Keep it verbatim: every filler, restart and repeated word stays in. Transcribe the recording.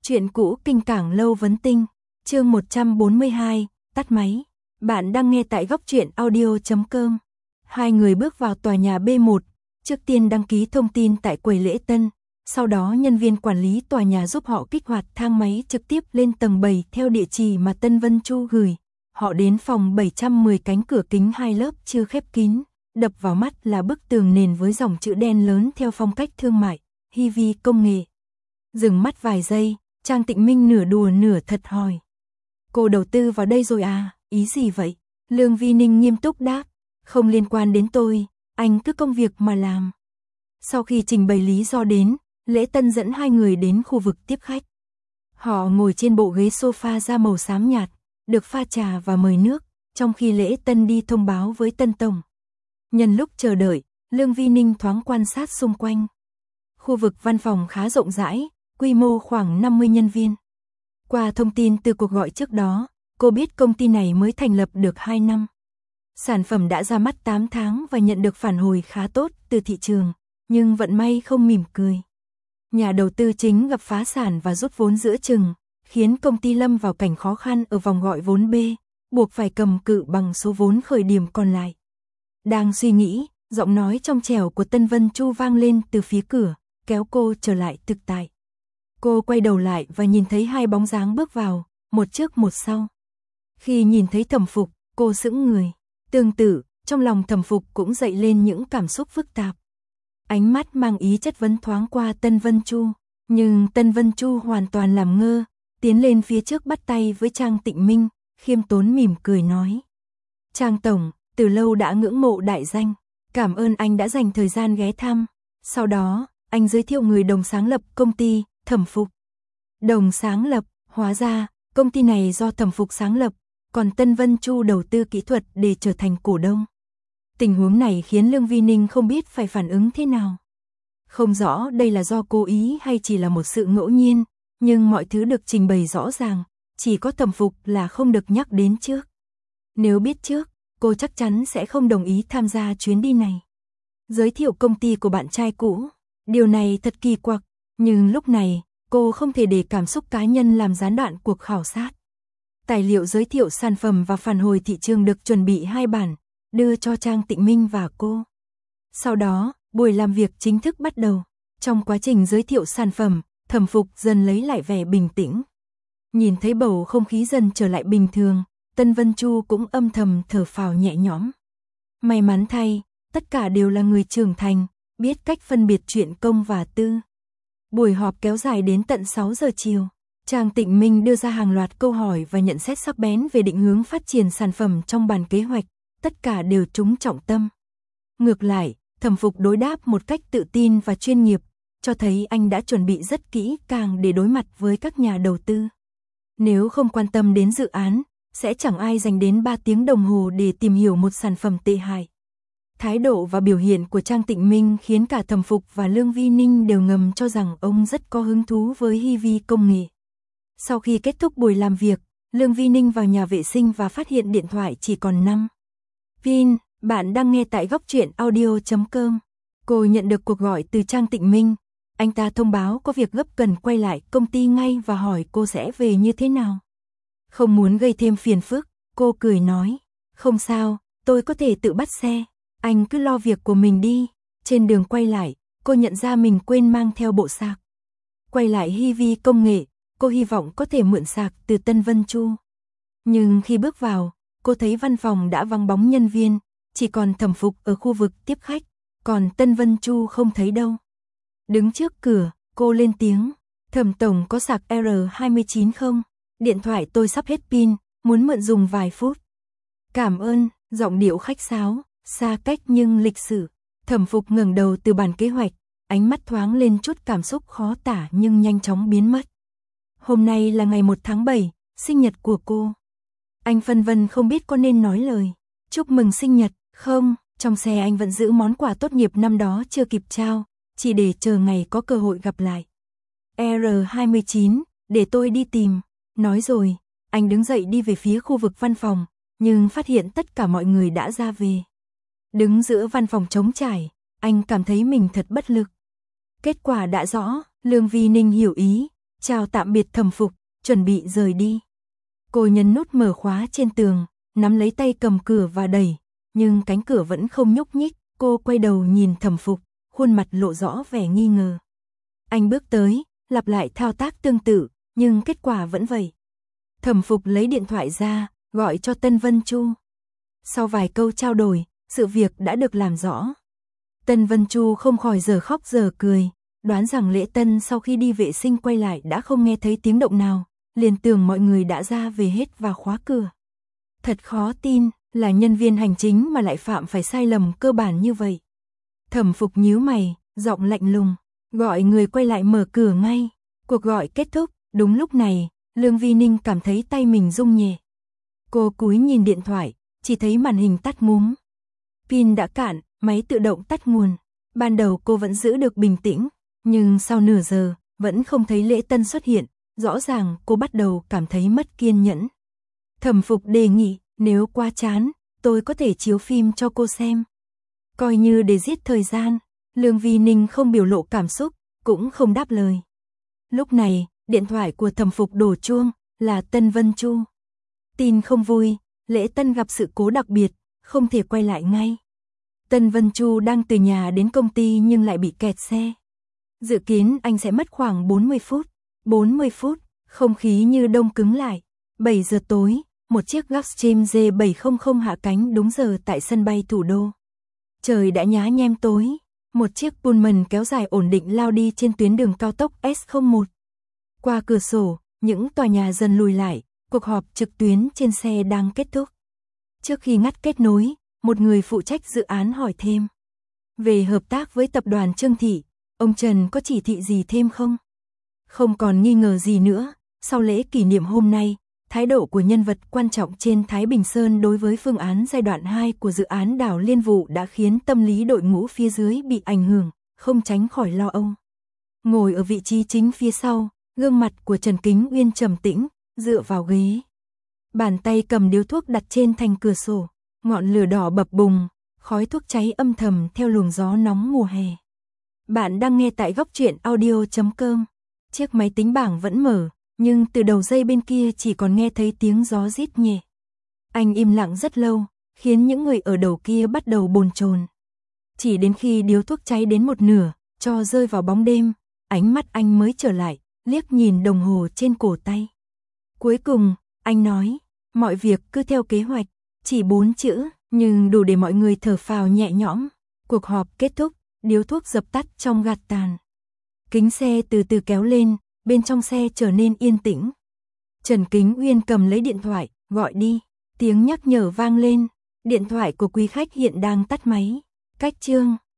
Chuyện cũ kinh cảng lâu vấn tinh, chương một trăm bốn mươi hai, tắt máy. Bạn đang nghe tại góc truyện audio chấm com. Hai người bước vào tòa nhà B một, trước tiên đăng ký thông tin tại quầy lễ tân, sau đó nhân viên quản lý tòa nhà giúp họ kích hoạt thang máy trực tiếp lên tầng bảy theo địa chỉ mà Tân Vân Chu gửi. Họ đến phòng bảy trăm mười, cánh cửa kính hai lớp chưa khép kín, đập vào mắt là bức tường nền với dòng chữ đen lớn theo phong cách thương mại, hi vi công nghệ. Dừng mắt vài giây, Trang Tịnh Minh nửa đùa nửa thật hỏi. Cô đầu tư vào đây rồi à, ý gì vậy? Lương Vi Ninh nghiêm túc đáp, không liên quan đến tôi, anh cứ công việc mà làm. Sau khi trình bày lý do đến, lễ tân dẫn hai người đến khu vực tiếp khách. Họ ngồi trên bộ ghế sofa da màu xám nhạt, được pha trà và mời nước, trong khi lễ tân đi thông báo với Tân Tổng. Nhân lúc chờ đợi, Lương Vi Ninh thoáng quan sát xung quanh. Khu vực văn phòng khá rộng rãi, quy mô khoảng năm mươi nhân viên. Qua thông tin từ cuộc gọi trước đó, cô biết công ty này mới thành lập được hai năm. Sản phẩm đã ra mắt tám tháng và nhận được phản hồi khá tốt từ thị trường, nhưng vận may không mỉm cười. Nhà đầu tư chính gặp phá sản và rút vốn giữa chừng, khiến công ty lâm vào cảnh khó khăn ở vòng gọi vốn B, buộc phải cầm cự bằng số vốn khởi điểm còn lại. Đang suy nghĩ, giọng nói trong trẻo của Tân Vân Chu vang lên từ phía cửa, kéo cô trở lại thực tại. Cô quay đầu lại và nhìn thấy hai bóng dáng bước vào, một trước một sau. Khi nhìn thấy Thẩm Phục, cô sững người. Tương tự, trong lòng Thẩm Phục cũng dậy lên những cảm xúc phức tạp. Ánh mắt mang ý chất vấn thoáng qua Tân Vân Chu, nhưng Tân Vân Chu hoàn toàn làm ngơ, tiến lên phía trước bắt tay với Trang Tịnh Minh, khiêm tốn mỉm cười nói. Trang Tổng, từ lâu đã ngưỡng mộ đại danh, cảm ơn anh đã dành thời gian ghé thăm. Sau đó, anh giới thiệu người đồng sáng lập công ty, Thẩm Phục. Đồng sáng lập, hóa ra, công ty này do Thẩm Phục sáng lập, còn Tân Vân Chu đầu tư kỹ thuật để trở thành cổ đông. Tình huống này khiến Lương Vi Ninh không biết phải phản ứng thế nào. Không rõ đây là do cố ý hay chỉ là một sự ngẫu nhiên, nhưng mọi thứ được trình bày rõ ràng, chỉ có Thẩm Phục là không được nhắc đến trước. Nếu biết trước, cô chắc chắn sẽ không đồng ý tham gia chuyến đi này. Giới thiệu công ty của bạn trai cũ, điều này thật kỳ quặc, nhưng lúc này, cô không thể để cảm xúc cá nhân làm gián đoạn cuộc khảo sát. Tài liệu giới thiệu sản phẩm và phản hồi thị trường được chuẩn bị hai bản, đưa cho Trang Tịnh Minh và cô. Sau đó, buổi làm việc chính thức bắt đầu. Trong quá trình giới thiệu sản phẩm, Thẩm Phục dần lấy lại vẻ bình tĩnh. Nhìn thấy bầu không khí dần trở lại bình thường, Tân Vân Chu cũng âm thầm thở phào nhẹ nhõm. May mắn thay, tất cả đều là người trưởng thành, biết cách phân biệt chuyện công và tư. Buổi họp kéo dài đến tận sáu giờ chiều. Trang Tịnh Minh đưa ra hàng loạt câu hỏi và nhận xét sắc bén về định hướng phát triển sản phẩm trong bản kế hoạch, tất cả đều trúng trọng tâm. Ngược lại, Thẩm Phục đối đáp một cách tự tin và chuyên nghiệp, cho thấy anh đã chuẩn bị rất kỹ càng để đối mặt với các nhà đầu tư. Nếu không quan tâm đến dự án, sẽ chẳng ai dành đến ba tiếng đồng hồ để tìm hiểu một sản phẩm tệ hại. Thái độ và biểu hiện của Trang Tịnh Minh khiến cả Thẩm Phục và Lương Vi Ninh đều ngầm cho rằng ông rất có hứng thú với hi vi công nghệ. Sau khi kết thúc buổi làm việc, Lương Vi Ninh vào nhà vệ sinh và phát hiện điện thoại chỉ còn năm pin. Bạn đang nghe tại góc truyện audio chấm com. Cô nhận được cuộc gọi từ Trang Tịnh Minh. Anh ta thông báo có việc gấp cần quay lại công ty ngay và hỏi cô sẽ về như thế nào. Không muốn gây thêm phiền phức, cô cười nói, không sao, tôi có thể tự bắt xe, anh cứ lo việc của mình đi. Trên đường quay lại, cô nhận ra mình quên mang theo bộ sạc. Quay lại hi vi công nghệ, cô hy vọng có thể mượn sạc từ Tân Vân Chu. Nhưng khi bước vào, cô thấy văn phòng đã vắng bóng nhân viên, chỉ còn Thẩm Phục ở khu vực tiếp khách, còn Tân Vân Chu không thấy đâu. Đứng trước cửa, cô lên tiếng, Thẩm Tổng có sạc R hai mươi chín không? Điện thoại tôi sắp hết pin, muốn mượn dùng vài phút. Cảm ơn, giọng điệu khách sáo, xa cách nhưng lịch sự. Thẩm Phục ngẩng đầu từ bản kế hoạch, ánh mắt thoáng lên chút cảm xúc khó tả nhưng nhanh chóng biến mất. Hôm nay là ngày một tháng bảy, sinh nhật của cô. Anh phân vân không biết có nên nói lời chúc mừng sinh nhật không, trong xe anh vẫn giữ món quà tốt nghiệp năm đó chưa kịp trao, chỉ để chờ ngày có cơ hội gặp lại. R hai mươi chín, để tôi đi tìm. Nói rồi, anh đứng dậy đi về phía khu vực văn phòng, nhưng phát hiện tất cả mọi người đã ra về. Đứng giữa văn phòng trống trải, anh cảm thấy mình thật bất lực. Kết quả đã rõ, Lương Vi Ninh hiểu ý, chào tạm biệt Thẩm Phục, chuẩn bị rời đi. Cô nhấn nút mở khóa trên tường, nắm lấy tay cầm cửa và đẩy, nhưng cánh cửa vẫn không nhúc nhích. Cô quay đầu nhìn Thẩm Phục, khuôn mặt lộ rõ vẻ nghi ngờ. Anh bước tới, lặp lại thao tác tương tự, nhưng kết quả vẫn vậy. Thẩm Phục lấy điện thoại ra, gọi cho Tân Vân Chu. Sau vài câu trao đổi, sự việc đã được làm rõ. Tân Vân Chu không khỏi giờ khóc giờ cười, đoán rằng Lễ Tân sau khi đi vệ sinh quay lại đã không nghe thấy tiếng động nào, liền tưởng mọi người đã ra về hết và khóa cửa. Thật khó tin, là nhân viên hành chính mà lại phạm phải sai lầm cơ bản như vậy. Thẩm Phục nhíu mày, giọng lạnh lùng, gọi người quay lại mở cửa ngay. Cuộc gọi kết thúc, đúng lúc này, Lương Vi Ninh cảm thấy tay mình rung nhẹ. Cô cúi nhìn điện thoại, chỉ thấy màn hình tắt ngúm. Pin đã cạn, máy tự động tắt nguồn. Ban đầu cô vẫn giữ được bình tĩnh, nhưng sau nửa giờ, vẫn không thấy Lễ Tân xuất hiện, rõ ràng cô bắt đầu cảm thấy mất kiên nhẫn. Thẩm Phục đề nghị, nếu quá chán, tôi có thể chiếu phim cho cô xem. Coi như để giết thời gian, Lương Vi Ninh không biểu lộ cảm xúc, cũng không đáp lời. Lúc này, điện thoại của Thẩm Phục đổ chuông, là Tân Vân Chu. Tin không vui, Lễ Tân gặp sự cố đặc biệt, không thể quay lại ngay. Tân Vân Chu đang từ nhà đến công ty nhưng lại bị kẹt xe. Dự kiến anh sẽ mất khoảng bốn mươi phút. bốn mươi phút, không khí như đông cứng lại. bảy giờ tối, một chiếc Gulfstream D bảy trăm hạ cánh đúng giờ tại sân bay thủ đô. Trời đã nhá nhem tối, một chiếc Pullman kéo dài ổn định lao đi trên tuyến đường cao tốc S không một. Qua cửa sổ, những tòa nhà dần lùi lại, cuộc họp trực tuyến trên xe đang kết thúc. Trước khi ngắt kết nối, một người phụ trách dự án hỏi thêm. Về hợp tác với tập đoàn Trương Thị, ông Trần có chỉ thị gì thêm không? Không còn nghi ngờ gì nữa, sau lễ kỷ niệm hôm nay, thái độ của nhân vật quan trọng trên Thái Bình Sơn đối với phương án giai đoạn hai của dự án đảo Liên Vụ đã khiến tâm lý đội ngũ phía dưới bị ảnh hưởng, không tránh khỏi lo âu. Ngồi ở vị trí chính phía sau, gương mặt của Trần Kính Uyên trầm tĩnh, dựa vào ghế. Bàn tay cầm điếu thuốc đặt trên thành cửa sổ, ngọn lửa đỏ bập bùng, khói thuốc cháy âm thầm theo luồng gió nóng mùa hè. Bạn đang nghe tại góc truyện audio chấm com. Chiếc máy tính bảng vẫn mở, nhưng từ đầu dây bên kia chỉ còn nghe thấy tiếng gió rít nhẹ. Anh im lặng rất lâu, khiến những người ở đầu kia bắt đầu bồn chồn. Chỉ đến khi điếu thuốc cháy đến một nửa, cho rơi vào bóng đêm, ánh mắt anh mới trở lại, liếc nhìn đồng hồ trên cổ tay. Cuối cùng, anh nói, mọi việc cứ theo kế hoạch, chỉ bốn chữ, nhưng đủ để mọi người thở phào nhẹ nhõm. Cuộc họp kết thúc, điếu thuốc dập tắt trong gạt tàn. Kính xe từ từ kéo lên, bên trong xe trở nên yên tĩnh. Trần Kính Uyên cầm lấy điện thoại, gọi đi. Tiếng nhắc nhở vang lên, điện thoại của quý khách hiện đang tắt máy. Cách chương